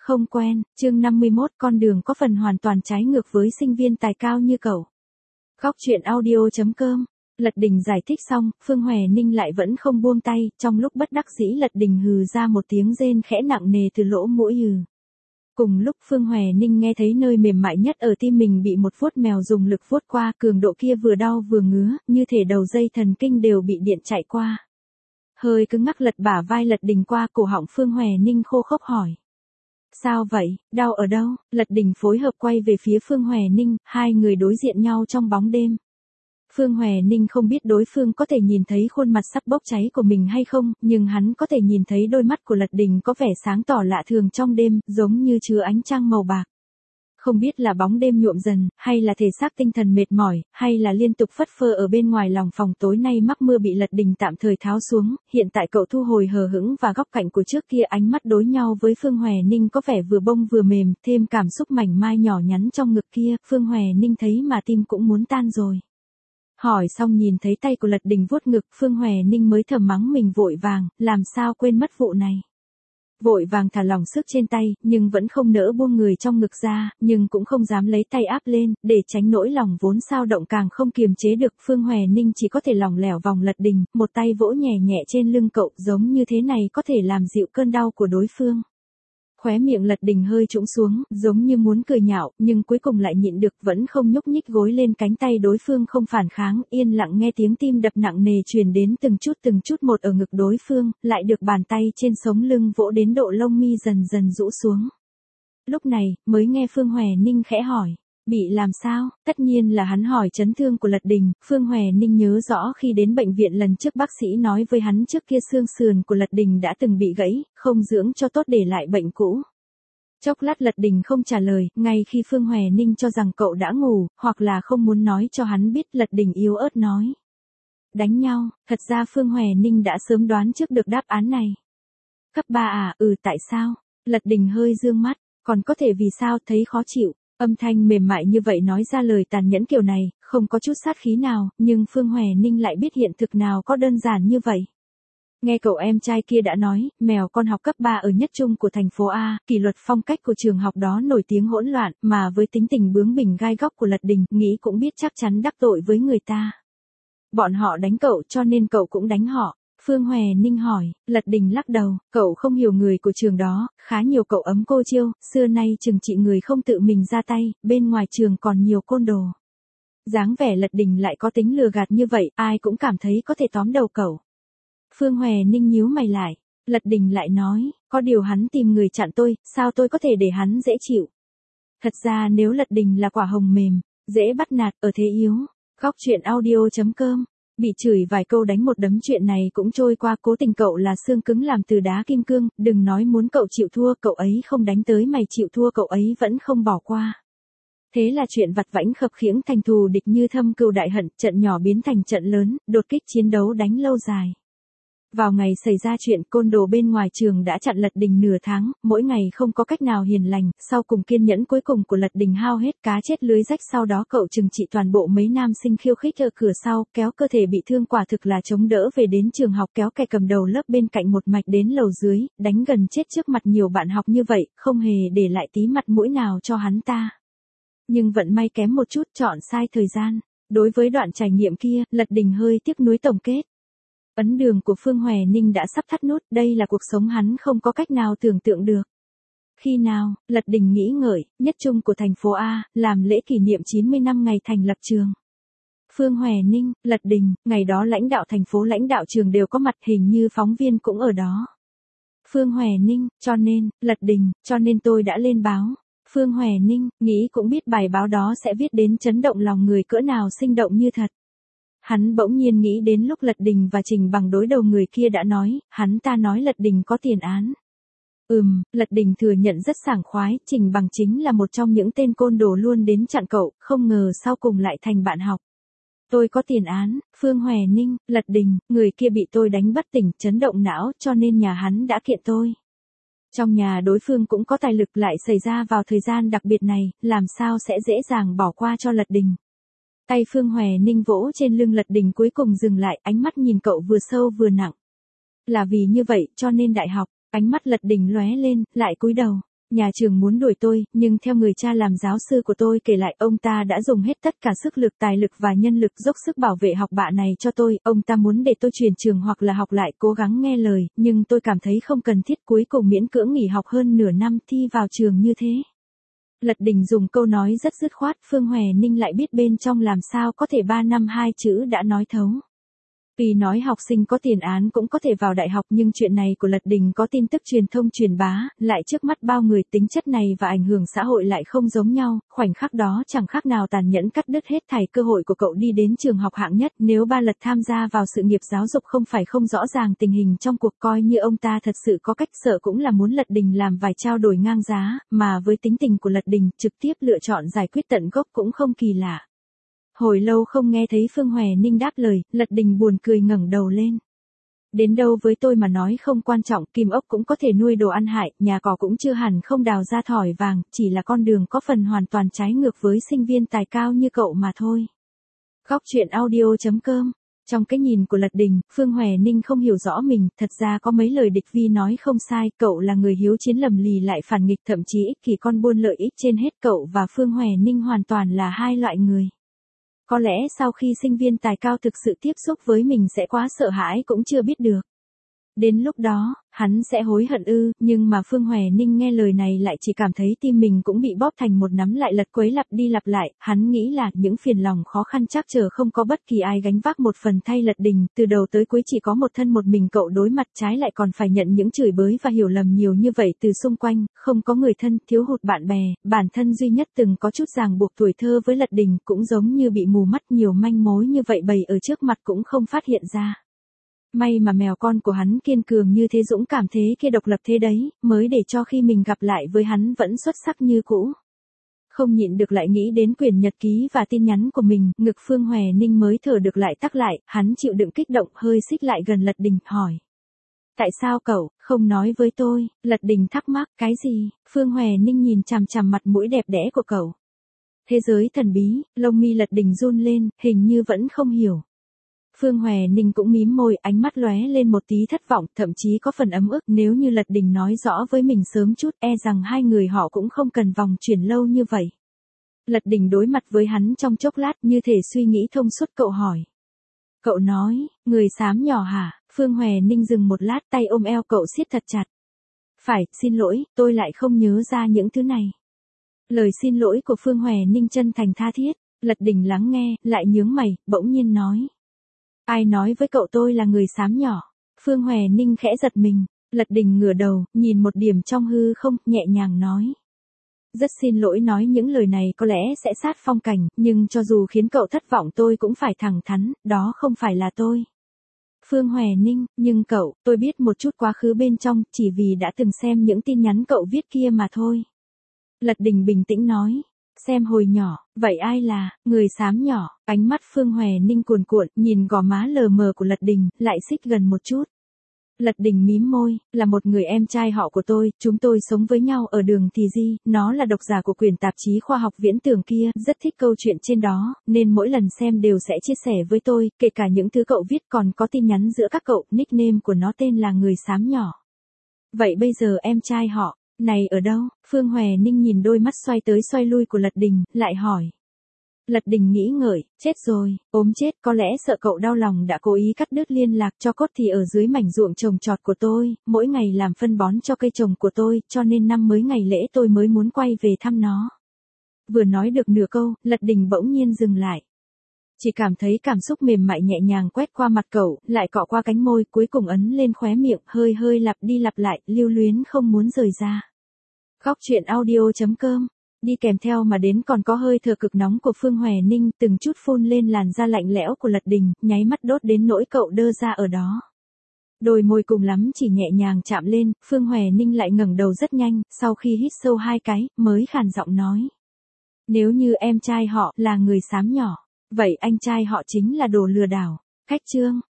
Không quen, chương 51 con đường có phần hoàn toàn trái ngược với sinh viên tài cao như cậu. Góc truyện audio.com. Lật Đình giải thích xong, Phương Hòe Ninh lại vẫn không buông tay, trong lúc bất đắc dĩ Lật Đình hừ ra một tiếng rên khẽ nặng nề từ lỗ mũi hừ. Cùng lúc Phương Hòe Ninh nghe thấy nơi mềm mại nhất ở tim mình bị một vuốt mèo dùng lực vuốt qua, cường độ kia vừa đau vừa ngứa, như thể đầu dây thần kinh đều bị điện chạy qua. Hơi cứng ngắc lật bả vai Lật Đình qua cổ họng Phương Hòe Ninh khô khốc hỏi. Sao vậy, đau ở đâu? Lật Đình phối hợp quay về phía Phương Hòe Ninh, hai người đối diện nhau trong bóng đêm. Phương Hòe Ninh không biết đối phương có thể nhìn thấy khuôn mặt sắp bốc cháy của mình hay không, nhưng hắn có thể nhìn thấy đôi mắt của Lật Đình có vẻ sáng tỏ lạ thường trong đêm, giống như chứa ánh trăng màu bạc. Không biết là bóng đêm nhuộm dần, hay là thể xác tinh thần mệt mỏi, hay là liên tục phất phơ ở bên ngoài lòng phòng tối nay mắc mưa bị Lật Đình tạm thời tháo xuống, hiện tại cậu thu hồi hờ hững và góc cạnh của trước kia ánh mắt đối nhau với Phương Hòe Ninh có vẻ vừa bông vừa mềm, thêm cảm xúc mảnh mai nhỏ nhắn trong ngực kia, Phương Hòe Ninh thấy mà tim cũng muốn tan rồi. Hỏi xong nhìn thấy tay của Lật Đình vuốt ngực, Phương Hòe Ninh mới thầm mắng mình vội vàng, làm sao quên mất vụ này. Vội vàng thả lỏng sức trên tay, nhưng vẫn không nỡ buông người trong ngực ra, nhưng cũng không dám lấy tay áp lên, để tránh nỗi lòng vốn sao động càng không kiềm chế được. Phương Hòe Ninh chỉ có thể lỏng lẻo vòng Lật Đình, một tay vỗ nhẹ nhẹ trên lưng cậu, giống như thế này có thể làm dịu cơn đau của đối phương. Khóe miệng Lật Đình hơi trũng xuống, giống như muốn cười nhạo, nhưng cuối cùng lại nhịn được, vẫn không nhúc nhích gối lên cánh tay đối phương không phản kháng, yên lặng nghe tiếng tim đập nặng nề truyền đến từng chút một ở ngực đối phương, lại được bàn tay trên sống lưng vỗ đến độ lông mi dần dần rũ xuống. Lúc này, mới nghe Phương Hòe Ninh khẽ hỏi. Bị làm sao? Tất nhiên là hắn hỏi chấn thương của Lật Đình, Phương Hòe Ninh nhớ rõ khi đến bệnh viện lần trước bác sĩ nói với hắn trước kia xương sườn của Lật Đình đã từng bị gãy, không dưỡng cho tốt để lại bệnh cũ. Chốc lát Lật Đình không trả lời, ngay khi Phương Hòe Ninh cho rằng cậu đã ngủ, hoặc là không muốn nói cho hắn biết, Lật Đình yếu ớt nói. Đánh nhau, thật ra Phương Hòe Ninh đã sớm đoán trước được đáp án này. Cấp 3 à, tại sao? Lật Đình hơi dương mắt, còn có thể vì sao thấy khó chịu. Âm thanh mềm mại như vậy nói ra lời tàn nhẫn kiểu này, không có chút sát khí nào, nhưng Phương Hòe Ninh lại biết hiện thực nào có đơn giản như vậy. Nghe cậu em trai kia đã nói, mèo con học cấp 3 ở nhất trung của thành phố A, kỷ luật phong cách của trường học đó nổi tiếng hỗn loạn, mà với tính tình bướng bỉnh gai góc của Lật Đình, nghĩ cũng biết chắc chắn đắc tội với người ta. Bọn họ đánh cậu cho nên cậu cũng đánh họ. Phương Hòe Ninh hỏi, Lật Đình lắc đầu, cậu không hiểu người của trường đó, khá nhiều cậu ấm cô chiêu, xưa nay trừng trị người không tự mình ra tay, bên ngoài trường còn nhiều côn đồ. Dáng vẻ Lật Đình lại có tính lừa gạt như vậy, ai cũng cảm thấy có thể tóm đầu cậu. Phương Hòe Ninh nhíu mày lại, Lật Đình lại nói, có điều hắn tìm người chặn tôi, sao tôi có thể để hắn dễ chịu. Thật ra nếu Lật Đình là quả hồng mềm, dễ bắt nạt, ở thế yếu. Góc truyện audio.com. Bị chửi vài câu đánh một đấm chuyện này cũng trôi qua, cố tình cậu là xương cứng làm từ đá kim cương, đừng nói muốn cậu chịu thua, cậu ấy không đánh tới mày chịu thua cậu ấy vẫn không bỏ qua. Thế là chuyện vặt vãnh khập khiễng thành thù địch như thâm cừu đại hận, trận nhỏ biến thành trận lớn, đột kích chiến đấu đánh lâu dài. Vào ngày xảy ra chuyện, côn đồ bên ngoài trường đã chặn Lật Đình nửa tháng, mỗi ngày không có cách nào hiền lành, sau cùng kiên nhẫn cuối cùng của Lật Đình hao hết, cá chết lưới rách, sau đó cậu trừng trị toàn bộ mấy nam sinh khiêu khích ở cửa sau, kéo cơ thể bị thương quả thực là chống đỡ về đến trường học, kéo kẻ cầm đầu lớp bên cạnh một mạch đến lầu dưới, đánh gần chết trước mặt nhiều bạn học như vậy, không hề để lại tí mặt mũi nào cho hắn ta. Nhưng vận may kém một chút, chọn sai thời gian. Đối với đoạn trải nghiệm kia, Lật Đình hơi tiếc nuối tổng kết. Ấn đường của Phương Hòe Ninh đã sắp thắt nút, đây là cuộc sống hắn không có cách nào tưởng tượng được. Khi nào, Lật Đình nghĩ ngợi, nhất trung của thành phố A, làm lễ kỷ niệm 90 năm ngày thành lập trường. Phương Hòe Ninh, Lật Đình, ngày đó lãnh đạo thành phố lãnh đạo trường đều có mặt, hình như phóng viên cũng ở đó. Phương Hòe Ninh, cho nên, Lật Đình, cho nên tôi đã lên báo. Phương Hòe Ninh, nghĩ cũng biết bài báo đó sẽ viết đến chấn động lòng người cỡ nào, sinh động như thật. Hắn bỗng nhiên nghĩ đến lúc Lật Đình và Trình Bằng đối đầu, người kia đã nói, hắn ta nói Lật Đình có tiền án. Lật Đình thừa nhận rất sảng khoái, Trình Bằng chính là một trong những tên côn đồ luôn đến chặn cậu, không ngờ sau cùng lại thành bạn học. Tôi có tiền án, Phương Hòe Ninh, Lật Đình, người kia bị tôi đánh bất tỉnh, chấn động não, cho nên nhà hắn đã kiện tôi. Trong nhà đối phương cũng có tài lực, lại xảy ra vào thời gian đặc biệt này, làm sao sẽ dễ dàng bỏ qua cho Lật Đình. Tay Phương Hòe Ninh vỗ trên lưng Lật Đình cuối cùng dừng lại, ánh mắt nhìn cậu vừa sâu vừa nặng. Là vì như vậy, cho nên đại học, ánh mắt Lật Đình lóe lên, lại cúi đầu. Nhà trường muốn đuổi tôi, nhưng theo người cha làm giáo sư của tôi kể lại, ông ta đã dùng hết tất cả sức lực, tài lực và nhân lực dốc sức bảo vệ học bạ này cho tôi. Ông ta muốn để tôi chuyển trường hoặc là học lại, cố gắng nghe lời, nhưng tôi cảm thấy không cần thiết, cuối cùng miễn cưỡng nghỉ học hơn nửa năm thi vào trường như thế. Lật Đình dùng câu nói rất dứt khoát, Phương Hòe Ninh lại biết bên trong làm sao có thể 3 năm 2 chữ đã nói thấu. Vì nói học sinh có tiền án cũng có thể vào đại học, nhưng chuyện này của Lật Đình có tin tức truyền thông truyền bá, lại trước mắt bao người, tính chất này và ảnh hưởng xã hội lại không giống nhau, khoảnh khắc đó chẳng khác nào tàn nhẫn cắt đứt hết thảy cơ hội của cậu đi đến trường học hạng nhất. Nếu ba Lật tham gia vào sự nghiệp giáo dục không phải không rõ ràng tình hình trong cuộc, coi như ông ta thật sự có cách, sợ cũng là muốn Lật Đình làm vài trao đổi ngang giá, mà với tính tình của Lật Đình, trực tiếp lựa chọn giải quyết tận gốc cũng không kỳ lạ. Hồi lâu không nghe thấy Phương Hòe Ninh đáp lời, Lật Đình buồn cười ngẩng đầu lên. Đến đâu với tôi mà nói không quan trọng, kim ốc cũng có thể nuôi đồ ăn hại, nhà cỏ cũng chưa hẳn không đào ra thỏi vàng, chỉ là con đường có phần hoàn toàn trái ngược với sinh viên tài cao như cậu mà thôi. Góc truyện audio.com. Trong cái nhìn của Lật Đình, Phương Hòe Ninh không hiểu rõ mình, thật ra có mấy lời địch vi nói không sai, cậu là người hiếu chiến lầm lì lại phản nghịch, thậm chí ích kỷ, con buôn lợi ích trên hết. Cậu và Phương Hòe Ninh hoàn toàn là hai loại người. Có lẽ sau khi sinh viên tài cao thực sự tiếp xúc với mình sẽ quá sợ hãi cũng chưa biết được. Đến lúc đó, hắn sẽ hối hận ư, nhưng mà Phương Hòe Ninh nghe lời này lại chỉ cảm thấy tim mình cũng bị bóp thành một nắm, lại lật quấy lặp đi lặp lại, hắn nghĩ là những phiền lòng khó khăn trắc trở không có bất kỳ ai gánh vác một phần thay Lật Đình, từ đầu tới cuối chỉ có một thân một mình cậu đối mặt, trái lại còn phải nhận những chửi bới và hiểu lầm nhiều như vậy từ xung quanh, không có người thân, thiếu hụt bạn bè, bản thân duy nhất từng có chút ràng buộc tuổi thơ với Lật Đình cũng giống như bị mù mắt, nhiều manh mối như vậy bày ở trước mặt cũng không phát hiện ra. May mà mèo con của hắn kiên cường như thế, dũng cảm thế kia, độc lập thế đấy, mới để cho khi mình gặp lại với hắn vẫn xuất sắc như cũ. Không nhịn được lại nghĩ đến quyển nhật ký và tin nhắn của mình, ngực Phương Hòe Ninh mới thở được lại tắc lại, hắn chịu đựng kích động, hơi xích lại gần Lật Đình, hỏi. Tại sao cậu không nói với tôi? Lật Đình thắc mắc, cái gì? Phương Hòe Ninh nhìn chằm chằm mặt mũi đẹp đẽ của cậu. Thế giới thần bí, lông mi Lật Đình run lên, hình như vẫn không hiểu. Phương Hòe Ninh cũng mím môi, ánh mắt lóe lên một tí thất vọng, thậm chí có phần ấm ức, nếu như Lật Đình nói rõ với mình sớm chút, e rằng hai người họ cũng không cần vòng chuyển lâu như vậy. Lật Đình đối mặt với hắn trong chốc lát, như thể suy nghĩ thông suốt, cậu hỏi. Cậu nói, người xám nhỏ hả? Phương Hòe Ninh dừng một lát, tay ôm eo cậu siết thật chặt. Phải, xin lỗi, tôi lại không nhớ ra những thứ này. Lời xin lỗi của Phương Hòe Ninh chân thành tha thiết. Lật Đình lắng nghe, lại nhướng mày, bỗng nhiên nói. Ai nói với cậu tôi là người xám nhỏ? Phương Hòe Ninh khẽ giật mình. Lật Đình ngửa đầu, nhìn một điểm trong hư không, nhẹ nhàng nói. Rất xin lỗi, nói những lời này có lẽ sẽ sát phong cảnh, nhưng cho dù khiến cậu thất vọng tôi cũng phải thẳng thắn, đó không phải là tôi. Phương Hòe Ninh, nhưng cậu, tôi biết một chút quá khứ bên trong, chỉ vì đã từng xem những tin nhắn cậu viết kia mà thôi. Lật Đình bình tĩnh nói. Xem hồi nhỏ, vậy ai là người xám nhỏ? Ánh mắt Phương Hòe Ninh cuồn cuộn, nhìn gò má lờ mờ của Lật Đình, lại xích gần một chút. Lật Đình mím môi, là một người em trai họ của tôi, chúng tôi sống với nhau ở đường Thì Di, nó là độc giả của quyển tạp chí khoa học viễn tưởng kia, rất thích câu chuyện trên đó, nên mỗi lần xem đều sẽ chia sẻ với tôi, kể cả những thứ cậu viết, còn có tin nhắn giữa các cậu, nickname của nó tên là người xám nhỏ. Vậy bây giờ em trai họ này ở đâu? Phương Hòe Ninh nhìn đôi mắt xoay tới xoay lui của Lật Đình, lại hỏi. Lật Đình nghĩ ngợi, chết rồi, ốm chết, có lẽ sợ cậu đau lòng đã cố ý cắt đứt liên lạc, cho cốt thì ở dưới mảnh ruộng trồng trọt của tôi, mỗi ngày làm phân bón cho cây trồng của tôi, cho nên năm mới ngày lễ tôi mới muốn quay về thăm nó. Vừa nói được nửa câu, Lật Đình bỗng nhiên dừng lại. Chỉ cảm thấy cảm xúc mềm mại nhẹ nhàng quét qua mặt cậu, lại cọ qua cánh môi, cuối cùng ấn lên khóe miệng, hơi hơi lặp đi lặp lại, lưu luyến không muốn rời ra. Góc truyện audio.com. Đi kèm theo mà đến còn có hơi thở cực nóng của Phương Hòe Ninh, từng chút phun lên làn da lạnh lẽo của Lật Đình, nháy mắt đốt đến nỗi cậu đơ ra ở đó. Đôi môi cùng lắm chỉ nhẹ nhàng chạm lên, Phương Hòe Ninh lại ngẩng đầu rất nhanh, sau khi hít sâu 2 cái, mới khàn giọng nói. Nếu như em trai họ là người xám nhỏ, vậy anh trai họ chính là đồ lừa đảo. Khách chương.